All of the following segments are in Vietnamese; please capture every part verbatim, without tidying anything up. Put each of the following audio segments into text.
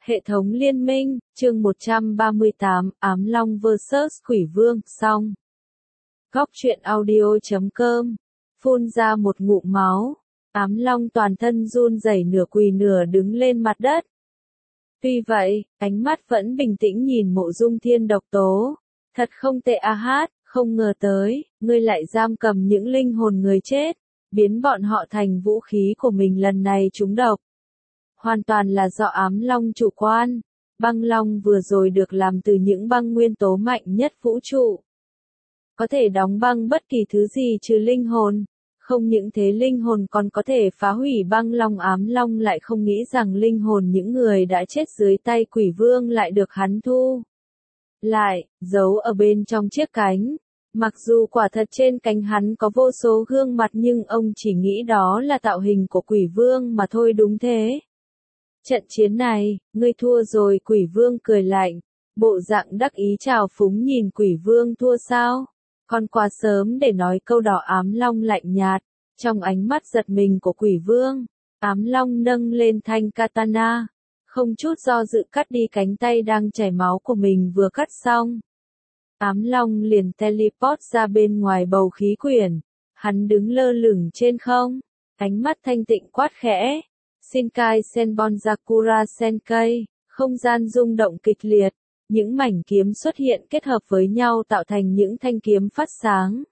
Hệ thống liên minh, chương một trăm ba mươi tám, Ám Long versus Quỷ Vương, xong. Góc truyện audio chấm com, phun ra một ngụm máu. Ám Long toàn thân run rẩy nửa quỳ nửa đứng lên mặt đất. Tuy vậy, ánh mắt vẫn bình tĩnh nhìn Mộ Dung Thiên độc tố. Thật không tệ a hát, không ngờ tới, ngươi lại giam cầm những linh hồn người chết, biến bọn họ thành vũ khí của mình lần này trúng độc. Hoàn toàn là do Ám Long chủ quan. Băng Long vừa rồi được làm từ những băng nguyên tố mạnh nhất vũ trụ. Có thể đóng băng bất kỳ thứ gì trừ linh hồn. Không những thế linh hồn còn có thể phá hủy băng long. Ám Long lại không nghĩ rằng linh hồn những người đã chết dưới tay Quỷ Vương lại được hắn thu lại, giấu ở bên trong chiếc cánh. Mặc dù quả thật trên cánh hắn có vô số gương mặt nhưng ông chỉ nghĩ đó là tạo hình của Quỷ Vương mà thôi. Đúng thế. Trận chiến này, ngươi thua rồi. Quỷ Vương cười lạnh, bộ dạng đắc ý trào phúng nhìn Quỷ Vương. Thua sao? Còn quá sớm để nói câu đó. Ám Long lạnh nhạt, trong ánh mắt giật mình của Quỷ Vương, Ám Long nâng lên thanh katana, không chút do dự cắt đi cánh tay đang chảy máu của mình. Vừa cắt xong, Ám Long liền teleport ra bên ngoài bầu khí quyển. Hắn đứng lơ lửng trên không, ánh mắt thanh tịnh quát khẽ. Shinkai Senbon Sakura Senkei, không gian rung động kịch liệt, những mảnh kiếm xuất hiện kết hợp với nhau tạo thành những thanh kiếm phát sáng.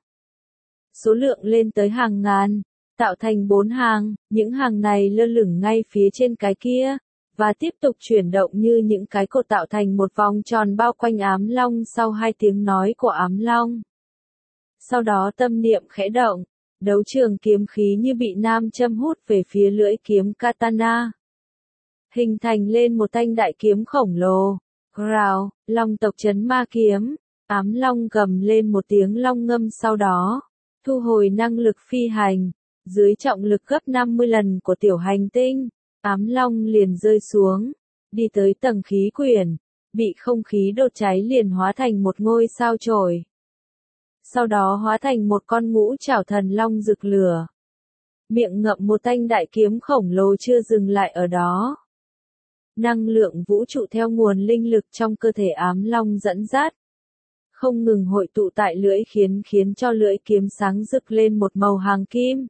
Số lượng lên tới hàng ngàn, tạo thành bốn hàng, những hàng này lơ lửng ngay phía trên cái kia, và tiếp tục chuyển động như những cái cột tạo thành một vòng tròn bao quanh Ám Long. Sau hai tiếng nói của Ám Long, sau đó tâm niệm khẽ động. Đấu trường kiếm khí như bị nam châm hút về phía lưỡi kiếm katana, hình thành lên một thanh đại kiếm khổng lồ. Growl, Long tộc trấn ma kiếm. Ám Long gầm lên một tiếng long ngâm, sau đó thu hồi năng lực phi hành. Dưới trọng lực gấp năm mươi lần của tiểu hành tinh, Ám Long liền rơi xuống, đi tới tầng khí quyển, bị không khí đốt cháy liền hóa thành một ngôi sao chổi. Sau đó hóa thành một con ngũ trảo thần long rực lửa. Miệng ngậm một thanh đại kiếm khổng lồ. Chưa dừng lại ở đó. Năng lượng vũ trụ theo nguồn linh lực trong cơ thể Ám Long dẫn dắt, không ngừng hội tụ tại lưỡi khiến khiến cho lưỡi kiếm sáng rực lên một màu hàng kim.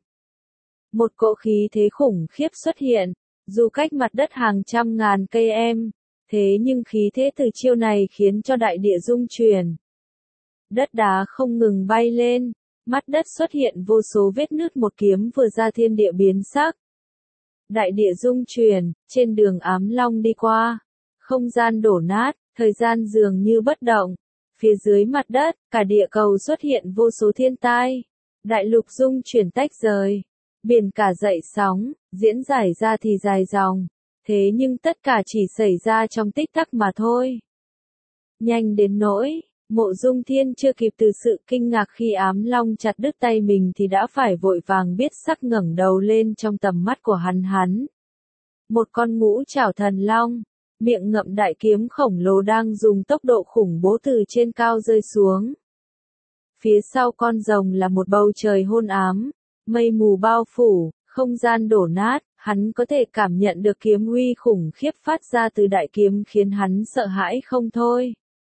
Một cỗ khí thế khủng khiếp xuất hiện, dù cách mặt đất hàng trăm ngàn cây em, thế nhưng khí thế từ chiêu này khiến cho đại địa rung chuyển. Đất đá không ngừng bay lên, mặt đất xuất hiện vô số vết nứt. Một kiếm vừa ra thiên địa biến sắc. Đại địa rung chuyển, trên đường Ám Long đi qua, không gian đổ nát, thời gian dường như bất động. Phía dưới mặt đất, cả địa cầu xuất hiện vô số thiên tai. Đại lục rung chuyển tách rời, biển cả dậy sóng, diễn giải ra thì dài dòng. Thế nhưng tất cả chỉ xảy ra trong tích tắc mà thôi. Nhanh đến nỗi Mộ Dung Thiên chưa kịp từ sự kinh ngạc khi Ám Long chặt đứt tay mình thì đã phải vội vàng biết sắc ngẩng đầu lên. Trong tầm mắt của hắn hắn, một con ngũ trảo thần long, miệng ngậm đại kiếm khổng lồ đang dùng tốc độ khủng bố từ trên cao rơi xuống. Phía sau con rồng là một bầu trời hôn ám, mây mù bao phủ, không gian đổ nát. Hắn có thể cảm nhận được kiếm uy khủng khiếp phát ra từ đại kiếm khiến hắn sợ hãi không thôi.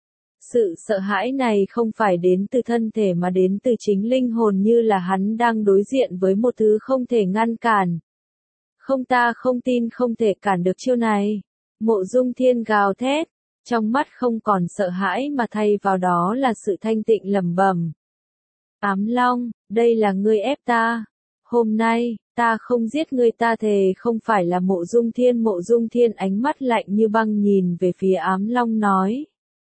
Sự sợ hãi này không phải đến từ thân thể mà đến từ chính linh hồn, như là hắn đang đối diện với một thứ không thể ngăn cản. Không, ta không tin không thể cản được chiêu này. Mộ Dung Thiên gào thét, trong mắt không còn sợ hãi mà thay vào đó là sự thanh tịnh lẩm bẩm. Ám Long, đây là ngươi ép ta. Hôm nay, ta không giết ngươi, ta thề. Không phải là Mộ Dung Thiên. Mộ Dung Thiên ánh mắt lạnh như băng nhìn về phía Ám Long nói.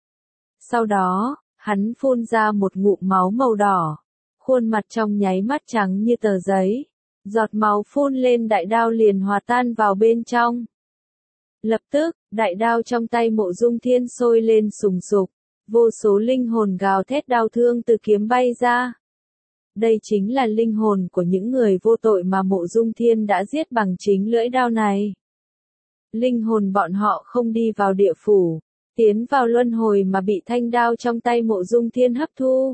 Sau đó, hắn phun ra một ngụm máu màu đỏ. Khuôn mặt trong nháy mắt trắng như tờ giấy. Giọt máu phun lên đại đao liền hòa tan vào bên trong. Lập tức, đại đao trong tay Mộ Dung Thiên sôi lên sùng sục. Vô số linh hồn gào thét đau thương từ kiếm bay ra. Đây chính là linh hồn của những người vô tội mà Mộ Dung Thiên đã giết bằng chính lưỡi đao này. Linh hồn bọn họ không đi vào địa phủ, tiến vào luân hồi mà bị thanh đao trong tay Mộ Dung Thiên hấp thu.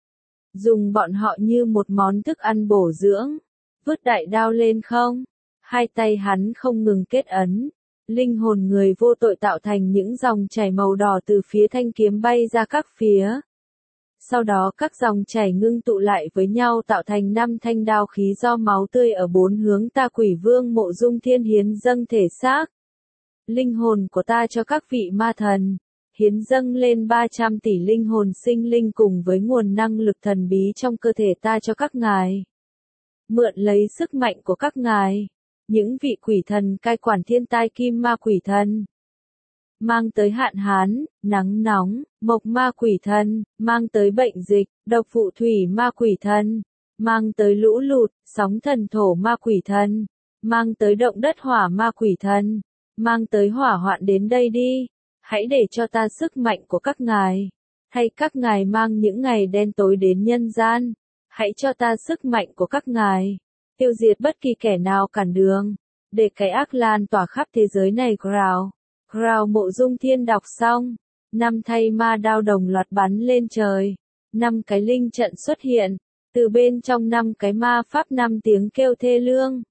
Dùng bọn họ như một món thức ăn bổ dưỡng. Vứt đại đao lên không. Hai tay hắn không ngừng kết ấn. Linh hồn người vô tội tạo thành những dòng chảy màu đỏ từ phía thanh kiếm bay ra các phía. Sau đó các dòng chảy ngưng tụ lại với nhau tạo thành năm thanh đao khí do máu tươi ở bốn hướng ta quỷ vương Mộ Dung Thiên hiến dâng thể xác. Linh hồn của ta cho các vị ma thần, hiến dâng lên ba trăm tỷ linh hồn sinh linh cùng với nguồn năng lực thần bí trong cơ thể ta cho các ngài. Mượn lấy sức mạnh của các ngài, những vị quỷ thần cai quản thiên tai kim ma quỷ thần. Mang tới hạn hán, nắng nóng, mộc ma quỷ thần, mang tới bệnh dịch, độc phụ thủy ma quỷ thần, mang tới lũ lụt, sóng thần thổ ma quỷ thần, mang tới động đất hỏa ma quỷ thần, mang tới hỏa hoạn đến đây đi, hãy để cho ta sức mạnh của các ngài, hay các ngài mang những ngày đen tối đến nhân gian, hãy cho ta sức mạnh của các ngài, tiêu diệt bất kỳ kẻ nào cản đường, để cái ác lan tỏa khắp thế giới này. Growl. Growl Mộ Dung Thiên đọc xong, năm thay ma đao đồng loạt bắn lên trời, năm cái linh trận xuất hiện, từ bên trong năm cái ma pháp năm tiếng kêu thê lương.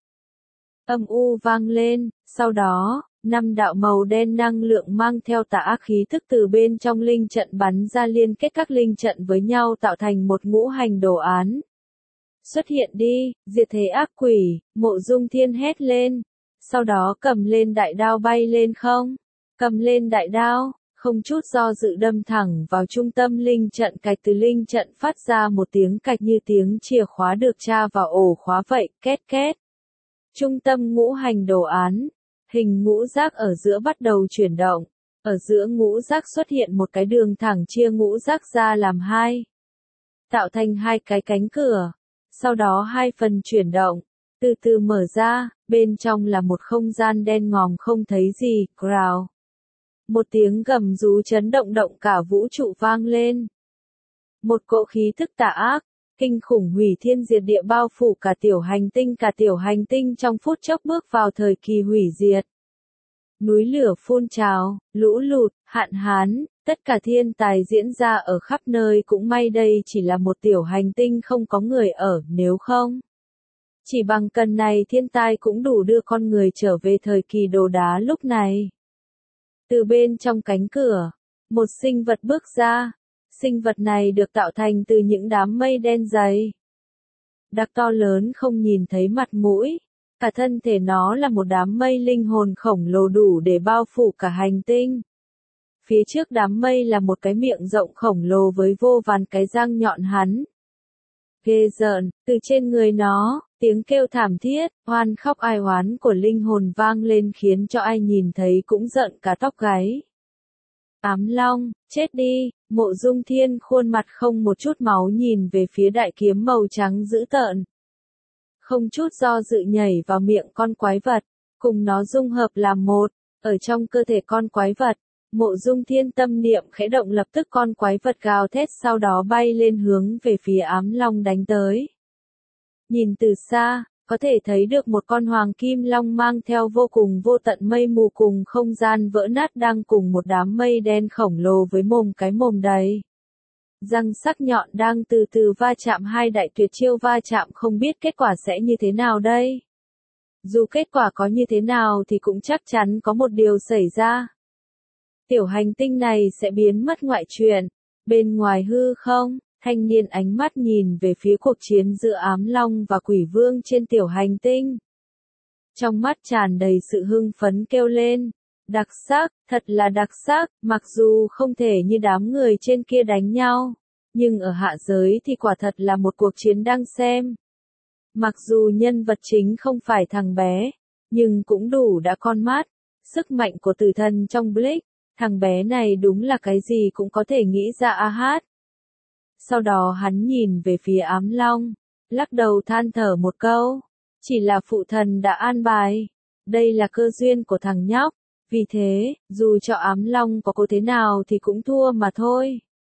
Âm u vang lên, sau đó, năm đạo màu đen năng lượng mang theo tà ác khí thức từ bên trong linh trận bắn ra liên kết các linh trận với nhau tạo thành một ngũ hành đồ án. Xuất hiện đi, diệt thế ác quỷ, Mộ Dung Thiên hét lên, sau đó cầm lên đại đao bay lên không, cầm lên đại đao, không chút do dự đâm thẳng vào trung tâm linh trận. Cạch từ linh trận phát ra một tiếng cạch như tiếng chìa khóa được tra vào ổ khóa vậy, két két. Trung tâm ngũ hành đồ án, hình ngũ giác ở giữa bắt đầu chuyển động, ở giữa ngũ giác xuất hiện một cái đường thẳng chia ngũ giác ra làm hai, tạo thành hai cái cánh cửa, sau đó hai phần chuyển động, từ từ mở ra, bên trong là một không gian đen ngòm không thấy gì. Growl. Một tiếng gầm rú chấn động động cả vũ trụ vang lên. Một cỗ khí thức tà ác, kinh khủng hủy thiên diệt địa bao phủ cả tiểu hành tinh, cả tiểu hành tinh trong phút chốc bước vào thời kỳ hủy diệt. Núi lửa phun trào, lũ lụt, hạn hán, tất cả thiên tài diễn ra ở khắp nơi. Cũng may đây chỉ là một tiểu hành tinh không có người ở, nếu không, chỉ bằng cần này thiên tai cũng đủ đưa con người trở về thời kỳ đồ đá lúc này. Từ bên trong cánh cửa, một sinh vật bước ra. Sinh vật này được tạo thành từ những đám mây đen dày, đặc to lớn không nhìn thấy mặt mũi. Cả thân thể nó là một đám mây linh hồn khổng lồ đủ để bao phủ cả hành tinh. Phía trước đám mây là một cái miệng rộng khổng lồ với vô vàn cái răng nhọn hắn. Ghê rợn, từ trên người nó, tiếng kêu thảm thiết, oan khóc ai oán của linh hồn vang lên khiến cho ai nhìn thấy cũng giận cả tóc gáy. Ám Long, chết đi, Mộ Dung Thiên khuôn mặt không một chút máu nhìn về phía đại kiếm màu trắng dữ tợn. Không chút do dự nhảy vào miệng con quái vật, cùng nó dung hợp làm một, ở trong cơ thể con quái vật. Mộ Dung Thiên tâm niệm khẽ động, lập tức con quái vật gào thét sau đó bay lên hướng về phía Ám Long đánh tới. Nhìn từ xa, có thể thấy được một con hoàng kim long mang theo vô cùng vô tận mây mù cùng không gian vỡ nát đang cùng một đám mây đen khổng lồ với mồm cái mồm đầy răng sắc nhọn đang từ từ va chạm. Hai đại tuyệt chiêu va chạm, không biết kết quả sẽ như thế nào đây. Dù kết quả có như thế nào thì cũng chắc chắn có một điều xảy ra. Tiểu hành tinh này sẽ biến mất ngoại truyền. Bên ngoài hư không, thanh niên ánh mắt nhìn về phía cuộc chiến giữa Ám Long và Quỷ Vương trên tiểu hành tinh. Trong mắt tràn đầy sự hưng phấn kêu lên. Đặc sắc, thật là đặc sắc, mặc dù không thể như đám người trên kia đánh nhau, nhưng ở hạ giới thì quả thật là một cuộc chiến đang xem. Mặc dù nhân vật chính không phải thằng bé, nhưng cũng đủ đã con mắt. Sức mạnh của tử thần trong Bleach, thằng bé này đúng là cái gì cũng có thể nghĩ ra a hát. Sau đó hắn nhìn về phía Ám Long, lắc đầu than thở một câu, chỉ là phụ thần đã an bài, đây là cơ duyên của thằng nhóc, vì thế, dù cho Ám Long có cố thế nào thì cũng thua mà thôi.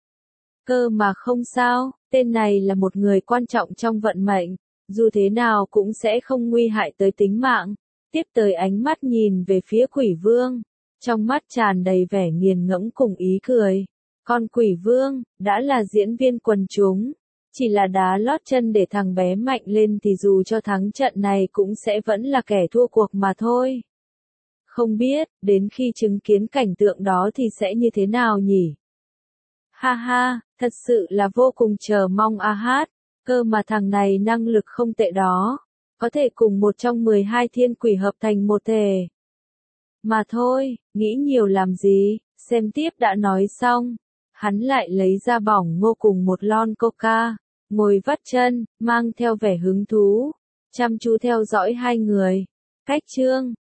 Cơ mà không sao, tên này là một người quan trọng trong vận mệnh, dù thế nào cũng sẽ không nguy hại tới tính mạng. Tiếp tới ánh mắt nhìn về phía Quỷ Vương, trong mắt tràn đầy vẻ nghiền ngẫm cùng ý cười. Con Quỷ Vương, đã là diễn viên quần chúng, chỉ là đá lót chân để thằng bé mạnh lên thì dù cho thắng trận này cũng sẽ vẫn là kẻ thua cuộc mà thôi. Không biết, đến khi chứng kiến cảnh tượng đó thì sẽ như thế nào nhỉ? Ha ha, thật sự là vô cùng chờ mong a hát, cơ mà thằng này năng lực không tệ đó, có thể cùng một trong mười hai thiên quỷ hợp thành một thể. Mà thôi, nghĩ nhiều làm gì, xem tiếp đã nói xong, hắn lại lấy ra bỏng ngô cùng một lon coca, ngồi vắt chân, mang theo vẻ hứng thú, chăm chú theo dõi hai người. Cách chương